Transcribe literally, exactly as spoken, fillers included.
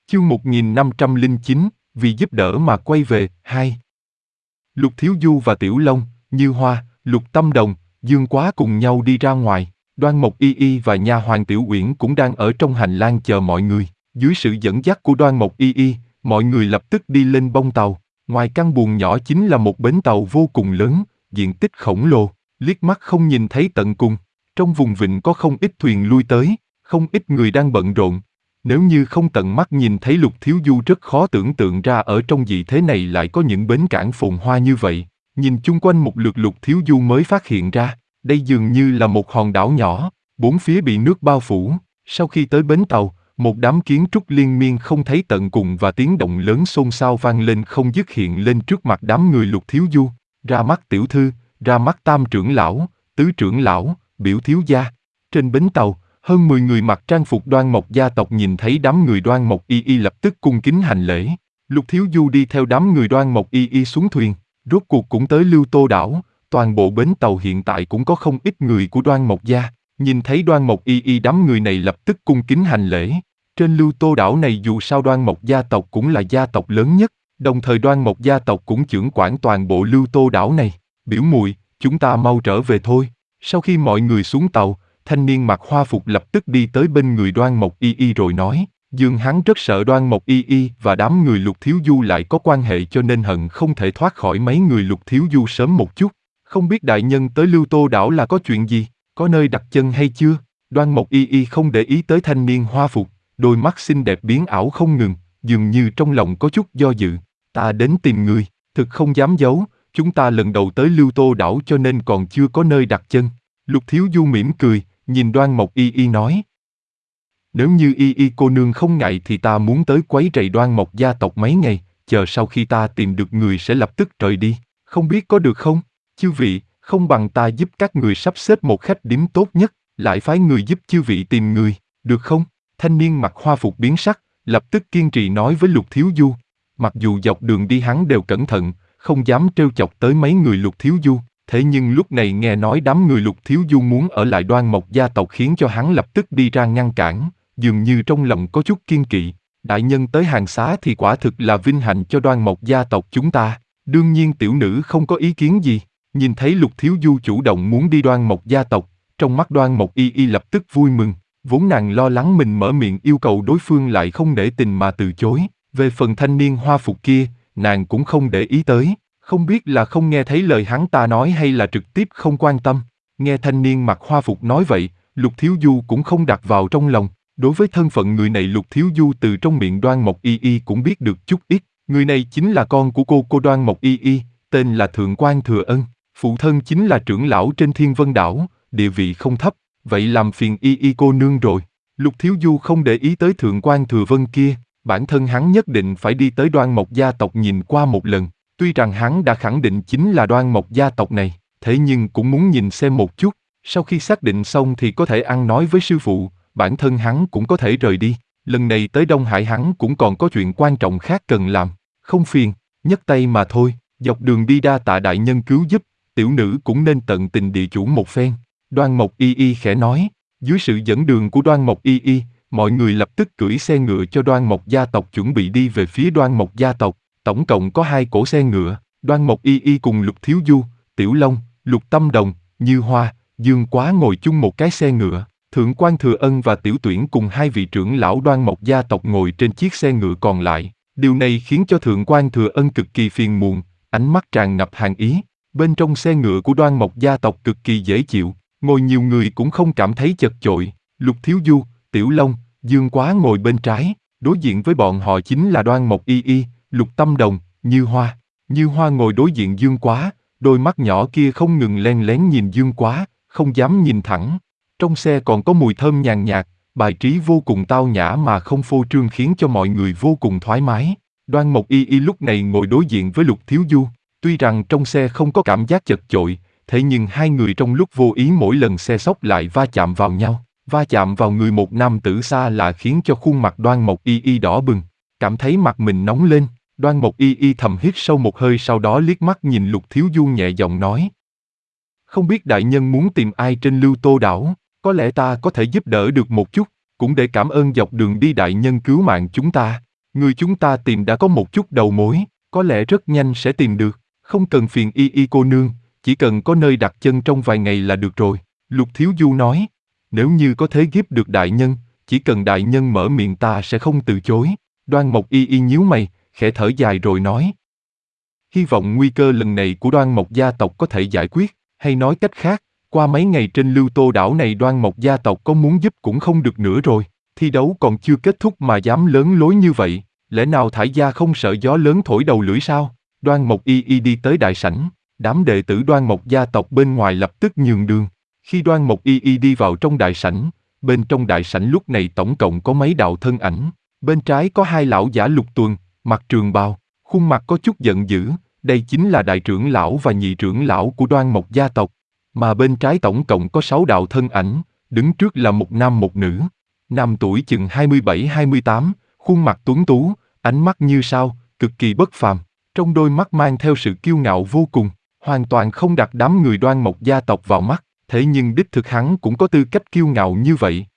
Chương một nghìn năm trăm lẻ chín, vì giúp đỡ mà quay về, hai. Lục Thiếu Du và Tiểu Long, Như Hoa, Lục Tâm Đồng, Dương Quá cùng nhau đi ra ngoài. Đoan Mộc Y Y và nha hoàn Tiểu Uyển cũng đang ở trong hành lang chờ mọi người. Dưới sự dẫn dắt của Đoan Mộc Y Y, mọi người lập tức đi lên bông tàu. Ngoài căn buồng nhỏ chính là một bến tàu vô cùng lớn, diện tích khổng lồ, liếc mắt không nhìn thấy tận cùng. Trong vùng vịnh có không ít thuyền lui tới, không ít người đang bận rộn. Nếu như không tận mắt nhìn thấy Lục Thiếu Du rất khó tưởng tượng ra ở trong dị thế này lại có những bến cảng phồn hoa như vậy. Nhìn chung quanh một lượt Lục Thiếu Du mới phát hiện ra, đây dường như là một hòn đảo nhỏ, bốn phía bị nước bao phủ. Sau khi tới bến tàu, một đám kiến trúc liên miên không thấy tận cùng và tiếng động lớn xôn xao vang lên không dứt hiện lên trước mặt đám người Lục Thiếu Du. Ra mắt tiểu thư, ra mắt tam trưởng lão, tứ trưởng lão, biểu thiếu gia. Trên bến tàu, hơn mười người mặc trang phục Đoan Mộc gia tộc nhìn thấy đám người Đoan Mộc Y Y lập tức cung kính hành lễ. Lục Thiếu Du đi theo đám người Đoan Mộc Y Y xuống thuyền, rốt cuộc cũng tới Lưu Tô đảo. Toàn bộ bến tàu hiện tại cũng có không ít người của Đoan Mộc gia. Nhìn thấy Đoan Mộc Y Y đám người này lập tức cung kính hành lễ. Trên Lưu Tô đảo này dù sao Đoan Mộc gia tộc cũng là gia tộc lớn nhất, đồng thời Đoan Mộc gia tộc cũng chưởng quản toàn bộ Lưu Tô đảo này. Biểu muội, chúng ta mau trở về thôi. Sau khi mọi người xuống tàu, thanh niên mặc hoa phục lập tức đi tới bên người Đoan Mộc Y Y rồi nói, dường hắn rất sợ Đoan Mộc Y Y và đám người Lục Thiếu Du lại có quan hệ cho nên hận không thể thoát khỏi mấy người Lục Thiếu Du sớm một chút. Không biết đại nhân tới Lưu Tô đảo là có chuyện gì, có nơi đặt chân hay chưa? Đoan Mộc Y Y không để ý tới thanh niên hoa phục, đôi mắt xinh đẹp biến ảo không ngừng, dường như trong lòng có chút do dự. Ta đến tìm người, thực không dám giấu, chúng ta lần đầu tới Lưu Tô đảo cho nên còn chưa có nơi đặt chân. Lục Thiếu Du mỉm cười, nhìn Đoan Mộc Y Y nói. Nếu như Y Y cô nương không ngại thì ta muốn tới quấy rầy Đoan Mộc gia tộc mấy ngày, chờ sau khi ta tìm được người sẽ lập tức rời đi, không biết có được không? Chư vị, không bằng ta giúp các người sắp xếp một khách điếm tốt nhất, lại phái người giúp chư vị tìm người, được không? Thanh niên mặc hoa phục biến sắc, lập tức kiên trì nói với Lục Thiếu Du. Mặc dù dọc đường đi hắn đều cẩn thận, không dám trêu chọc tới mấy người Lục Thiếu Du, thế nhưng lúc này nghe nói đám người Lục Thiếu Du muốn ở lại Đoan Mộc gia tộc khiến cho hắn lập tức đi ra ngăn cản, dường như trong lòng có chút kiên kỵ. Đại nhân tới hàng xá thì quả thực là vinh hạnh cho Đoan Mộc gia tộc chúng ta, đương nhiên tiểu nữ không có ý kiến gì. Nhìn thấy Lục Thiếu Du chủ động muốn đi Đoan Mộc gia tộc, trong mắt Đoan Mộc Y Y lập tức vui mừng, vốn nàng lo lắng mình mở miệng yêu cầu đối phương lại không nể tình mà từ chối. Về phần thanh niên hoa phục kia, nàng cũng không để ý tới, không biết là không nghe thấy lời hắn ta nói hay là trực tiếp không quan tâm. Nghe thanh niên mặc hoa phục nói vậy, Lục Thiếu Du cũng không đặt vào trong lòng. Đối với thân phận người này Lục Thiếu Du từ trong miệng Đoan Mộc Y Y cũng biết được chút ít. Người này chính là con của cô cô Đoan Mộc Y Y, tên là Thượng Quan Thừa Ân. Phụ thân chính là trưởng lão trên Thiên Vân đảo, địa vị không thấp, vậy làm phiền Y Y cô nương rồi. Lục Thiếu Du không để ý tới Thượng Quan Thừa Vân kia, bản thân hắn nhất định phải đi tới Đoan Mộc gia tộc nhìn qua một lần. Tuy rằng hắn đã khẳng định chính là Đoan Mộc gia tộc này, thế nhưng cũng muốn nhìn xem một chút. Sau khi xác định xong thì có thể ăn nói với sư phụ, bản thân hắn cũng có thể rời đi. Lần này tới Đông Hải hắn cũng còn có chuyện quan trọng khác cần làm, không phiền, nhấc tay mà thôi. Dọc đường đi đa tạ đại nhân cứu giúp, tiểu nữ cũng nên tận tình địa chủ một phen. Đoan Mộc Y Y khẽ nói. Dưới sự dẫn đường của Đoan Mộc Y Y, mọi người lập tức cưỡi xe ngựa cho Đoan Mộc gia tộc chuẩn bị đi về phía Đoan Mộc gia tộc. Tổng cộng có hai cỗ xe ngựa, Đoan Mộc Y Y cùng Lục Thiếu Du, Tiểu Long, Lục Tâm Đồng, Như Hoa, Dương Quá ngồi chung một cái xe ngựa. Thượng Quan Thừa Ân và Tiểu Tuyển cùng hai vị trưởng lão Đoan Mộc gia tộc ngồi trên chiếc xe ngựa còn lại. Điều này khiến cho Thượng Quan Thừa Ân cực kỳ phiền muộn, ánh mắt tràn ngập hàn ý. Bên trong xe ngựa của Đoan Mộc gia tộc cực kỳ dễ chịu, ngồi nhiều người cũng không cảm thấy chật chội. Lục Thiếu Du, Tiểu Long, Dương Quá ngồi bên trái, đối diện với bọn họ chính là Đoan Mộc Y Y, Lục Tâm Đồng, Như Hoa. Như Hoa ngồi đối diện Dương Quá, đôi mắt nhỏ kia không ngừng len lén nhìn Dương Quá, không dám nhìn thẳng. Trong xe còn có mùi thơm nhàn nhạt, bài trí vô cùng tao nhã mà không phô trương khiến cho mọi người vô cùng thoải mái. Đoan Mộc Y Y lúc này ngồi đối diện với Lục Thiếu Du. Tuy rằng trong xe không có cảm giác chật chội, thế nhưng hai người trong lúc vô ý mỗi lần xe xốc lại va chạm vào nhau, va chạm vào người một nam tử xa lạ khiến cho khuôn mặt Đoan Mộc Y Y đỏ bừng, cảm thấy mặt mình nóng lên. Đoan Mộc Y Y thầm hít sâu một hơi sau đó liếc mắt nhìn Lục Thiếu Du nhẹ giọng nói. Không biết đại nhân muốn tìm ai trên Lưu Tô đảo, có lẽ ta có thể giúp đỡ được một chút, cũng để cảm ơn dọc đường đi đại nhân cứu mạng chúng ta. Người chúng ta tìm đã có một chút đầu mối, có lẽ rất nhanh sẽ tìm được, không cần phiền y y cô nương, chỉ cần có nơi đặt chân trong vài ngày là được rồi. Lục Thiếu Du nói, nếu như có thể giúp được đại nhân, chỉ cần đại nhân mở miệng ta sẽ không từ chối. Đoan Mộc Y Y nhíu mày, khẽ thở dài rồi nói. Hy vọng nguy cơ lần này của Đoan Mộc gia tộc có thể giải quyết, hay nói cách khác, qua mấy ngày trên Lưu Tô đảo này Đoan Mộc gia tộc có muốn giúp cũng không được nữa rồi. Thi đấu còn chưa kết thúc mà dám lớn lối như vậy, lẽ nào Thải gia không sợ gió lớn thổi đầu lưỡi sao? Đoan Mộc Y Y đi tới đại sảnh, đám đệ tử Đoan Mộc gia tộc bên ngoài lập tức nhường đường. Khi Đoan Mộc Y Y đi vào trong đại sảnh, bên trong đại sảnh lúc này tổng cộng có mấy đạo thân ảnh. Bên trái có hai lão giả Lục Tuần, mặc trường bào, khuôn mặt có chút giận dữ, đây chính là đại trưởng lão và nhị trưởng lão của Đoan Mộc gia tộc. Mà bên trái tổng cộng có sáu đạo thân ảnh, đứng trước là một nam một nữ. Nam tuổi chừng hai mươi bảy hai mươi tám, khuôn mặt tuấn tú, ánh mắt như sao, cực kỳ bất phàm. Trong đôi mắt mang theo sự kiêu ngạo vô cùng, hoàn toàn không đặt đám người Đoan Mộc gia tộc vào mắt. Thế nhưng đích thực hắn cũng có tư cách kiêu ngạo như vậy.